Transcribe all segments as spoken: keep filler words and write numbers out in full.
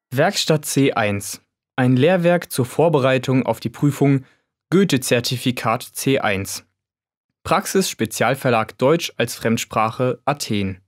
Werkstatt C eins. Ein Lehrwerk zur Vorbereitung auf die Prüfung Goethe-Zertifikat C eins. Praxis Spezialverlag Deutsch als Fremdsprache Athen.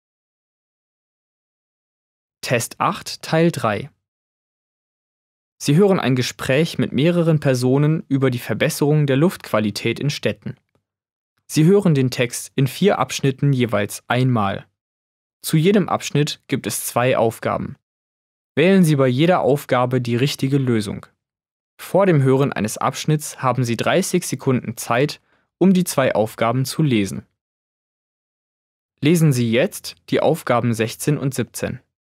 Test acht Teil drei. Sie hören ein Gespräch mit mehreren Personen über die Verbesserung der Luftqualität in Städten. Sie hören den Text in vier Abschnitten jeweils einmal. Zu jedem Abschnitt gibt es zwei Aufgaben. Wählen Sie bei jeder Aufgabe die richtige Lösung. Vor dem Hören eines Abschnitts haben Sie dreißig Sekunden Zeit, um die zwei Aufgaben zu lesen. Lesen Sie jetzt die Aufgaben sechzehn und siebzehn.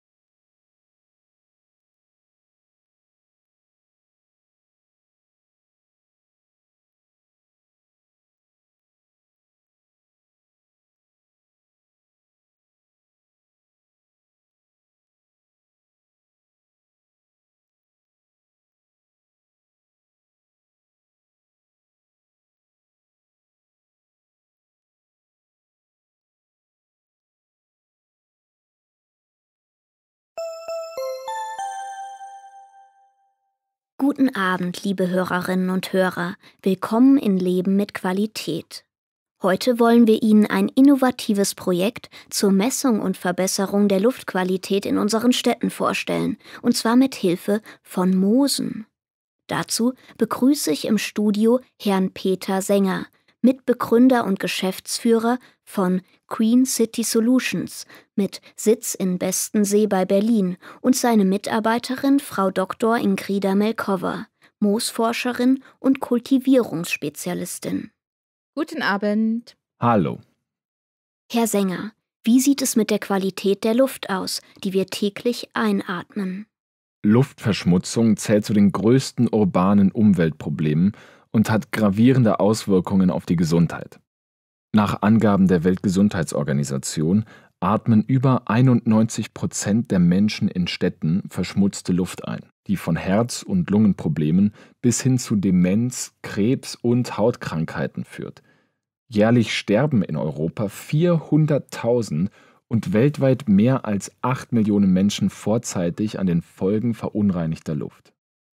Guten Abend, liebe Hörerinnen und Hörer. Willkommen in Leben mit Qualität. Heute wollen wir Ihnen ein innovatives Projekt zur Messung und Verbesserung der Luftqualität in unseren Städten vorstellen, und zwar mit Hilfe von Moosen. Dazu begrüße ich im Studio Herrn Peter Sänger, Mitbegründer und Geschäftsführer von Green City Solutions mit Sitz in Bestensee bei Berlin und seine Mitarbeiterin Frau Doktor Ingrida Melkova, Moosforscherin und Kultivierungsspezialistin. Guten Abend. Hallo. Herr Sänger, wie sieht es mit der Qualität der Luft aus, die wir täglich einatmen? Luftverschmutzung zählt zu den größten urbanen Umweltproblemen und hat gravierende Auswirkungen auf die Gesundheit. Nach Angaben der Weltgesundheitsorganisation atmen über einundneunzig Prozent der Menschen in Städten verschmutzte Luft ein, die von Herz- und Lungenproblemen bis hin zu Demenz, Krebs und Hautkrankheiten führt. Jährlich sterben in Europa vierhunderttausend und weltweit mehr als acht Millionen Menschen vorzeitig an den Folgen verunreinigter Luft.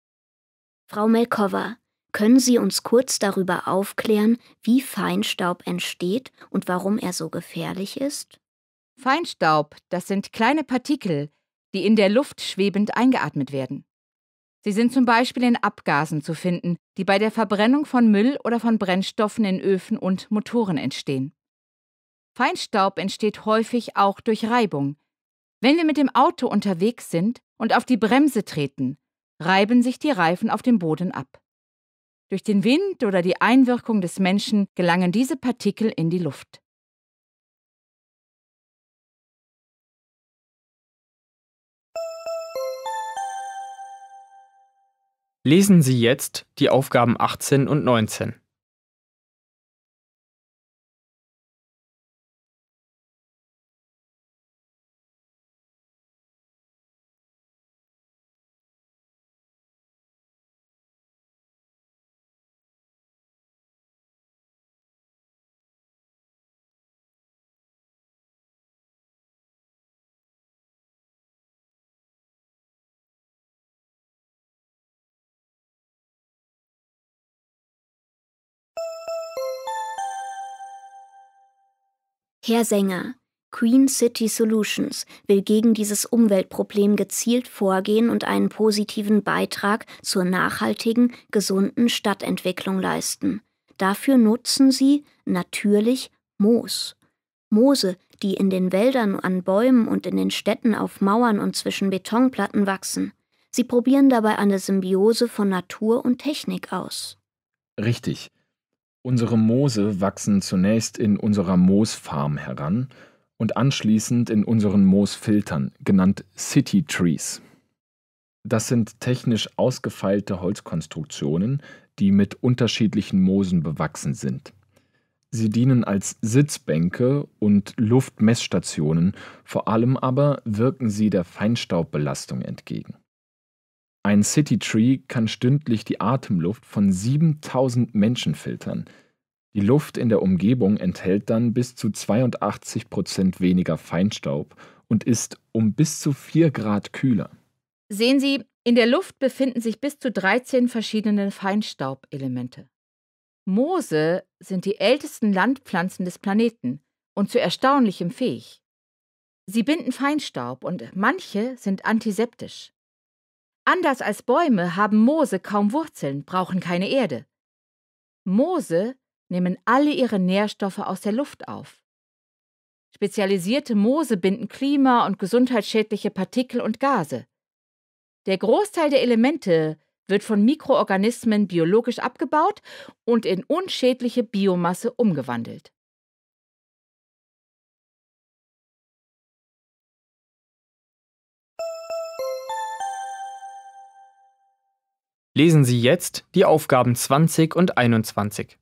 Frau Melkova, können Sie uns kurz darüber aufklären, wie Feinstaub entsteht und warum er so gefährlich ist? Feinstaub, das sind kleine Partikel, die in der Luft schwebend eingeatmet werden. Sie sind zum Beispiel in Abgasen zu finden, die bei der Verbrennung von Müll oder von Brennstoffen in Öfen und Motoren entstehen. Feinstaub entsteht häufig auch durch Reibung. Wenn wir mit dem Auto unterwegs sind und auf die Bremse treten, reiben sich die Reifen auf dem Boden ab. Durch den Wind oder die Einwirkung des Menschen gelangen diese Partikel in die Luft. Lesen Sie jetzt die Aufgaben achtzehn und neunzehn. Herr Sänger, Green City Solutions will gegen dieses Umweltproblem gezielt vorgehen und einen positiven Beitrag zur nachhaltigen, gesunden Stadtentwicklung leisten. Dafür nutzen Sie natürlich Moos. Moose, die in den Wäldern an Bäumen und in den Städten auf Mauern und zwischen Betonplatten wachsen. Sie probieren dabei eine Symbiose von Natur und Technik aus. Richtig. Unsere Moose wachsen zunächst in unserer Moosfarm heran und anschließend in unseren Moosfiltern, genannt City Trees. Das sind technisch ausgefeilte Holzkonstruktionen, die mit unterschiedlichen Moosen bewachsen sind. Sie dienen als Sitzbänke und Luftmessstationen, vor allem aber wirken sie der Feinstaubbelastung entgegen. Ein City Tree kann stündlich die Atemluft von siebentausend Menschen filtern. Die Luft in der Umgebung enthält dann bis zu zweiundachtzig Prozent weniger Feinstaub und ist um bis zu vier Grad kühler. Sehen Sie, in der Luft befinden sich bis zu dreizehn verschiedene Feinstaubelemente. Moose sind die ältesten Landpflanzen des Planeten und zu Erstaunlichem fähig. Sie binden Feinstaub und manche sind antiseptisch. Anders als Bäume haben Moose kaum Wurzeln, brauchen keine Erde. Moose nehmen alle ihre Nährstoffe aus der Luft auf. Spezialisierte Moose binden klima- und gesundheitsschädliche Partikel und Gase. Der Großteil der Elemente wird von Mikroorganismen biologisch abgebaut und in unschädliche Biomasse umgewandelt. Lesen Sie jetzt die Aufgaben zwanzig und einundzwanzig.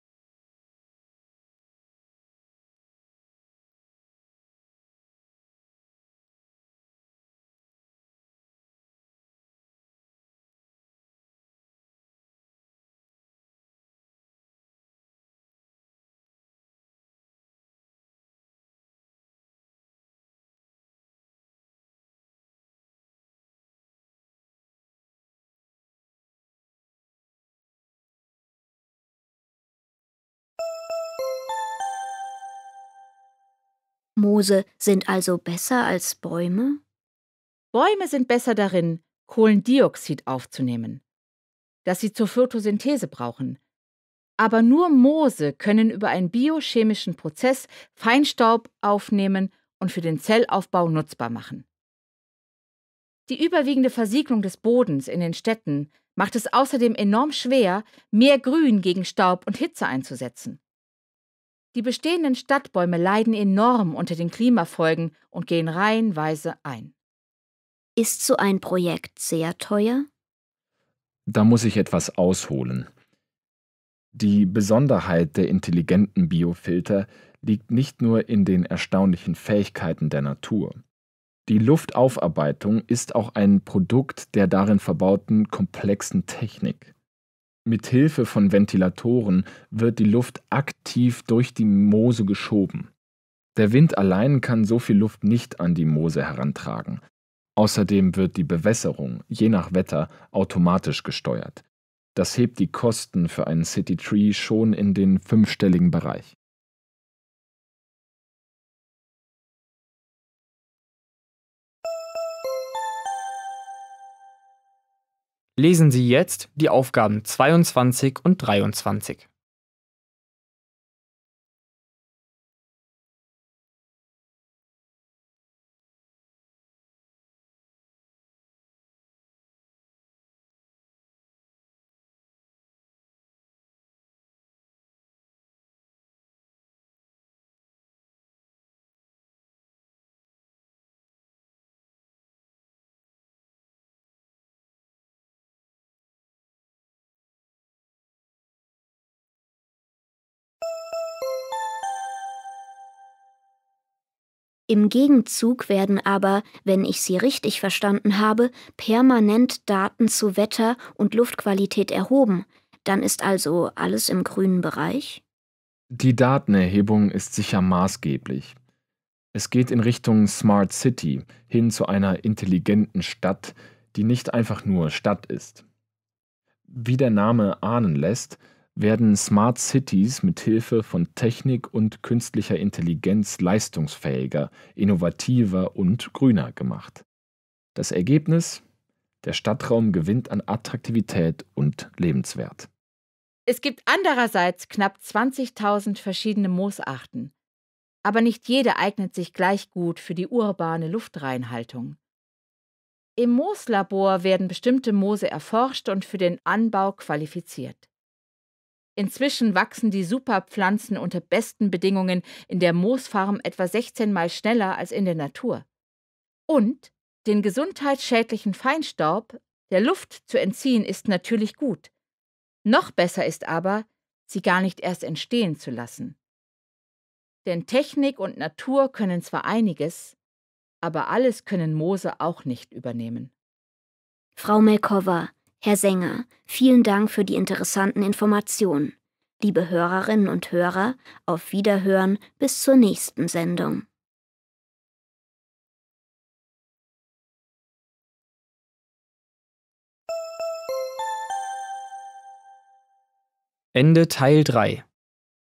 Moose sind also besser als Bäume? Bäume sind besser darin, Kohlendioxid aufzunehmen, das sie zur Photosynthese brauchen. Aber nur Moose können über einen biochemischen Prozess Feinstaub aufnehmen und für den Zellaufbau nutzbar machen. Die überwiegende Versiegelung des Bodens in den Städten macht es außerdem enorm schwer, mehr Grün gegen Staub und Hitze einzusetzen. Die bestehenden Stadtbäume leiden enorm unter den Klimafolgen und gehen reihenweise ein. Ist so ein Projekt sehr teuer? Da muss ich etwas ausholen. Die Besonderheit der intelligenten Biofilter liegt nicht nur in den erstaunlichen Fähigkeiten der Natur. Die Luftaufarbeitung ist auch ein Produkt der darin verbauten komplexen Technik. Mit Hilfe von Ventilatoren wird die Luft aktiv durch die Moose geschoben. Der Wind allein kann so viel Luft nicht an die Moose herantragen. Außerdem wird die Bewässerung, je nach Wetter, automatisch gesteuert. Das hebt die Kosten für einen City Tree schon in den fünfstelligen Bereich. Lesen Sie jetzt die Aufgaben zweiundzwanzig und dreiundzwanzig. Im Gegenzug werden aber, wenn ich Sie richtig verstanden habe, permanent Daten zu Wetter und Luftqualität erhoben. Dann ist also alles im grünen Bereich? Die Datenerhebung ist sicher maßgeblich. Es geht in Richtung Smart City, hin zu einer intelligenten Stadt, die nicht einfach nur Stadt ist. Wie der Name ahnen lässt, werden Smart Cities mit Hilfe von Technik und künstlicher Intelligenz leistungsfähiger, innovativer und grüner gemacht. Das Ergebnis? Der Stadtraum gewinnt an Attraktivität und Lebenswert. Es gibt andererseits knapp zwanzigtausend verschiedene Moosarten. Aber nicht jede eignet sich gleich gut für die urbane Luftreinhaltung. Im Mooslabor werden bestimmte Moose erforscht und für den Anbau qualifiziert. Inzwischen wachsen die Superpflanzen unter besten Bedingungen in der Moosfarm etwa sechzehn Mal schneller als in der Natur. Und den gesundheitsschädlichen Feinstaub der Luft zu entziehen ist natürlich gut. Noch besser ist aber, sie gar nicht erst entstehen zu lassen. Denn Technik und Natur können zwar einiges, aber alles können Moose auch nicht übernehmen. Frau Melkova, Herr Sänger, vielen Dank für die interessanten Informationen. Liebe Hörerinnen und Hörer, auf Wiederhören bis zur nächsten Sendung. Ende Teil drei.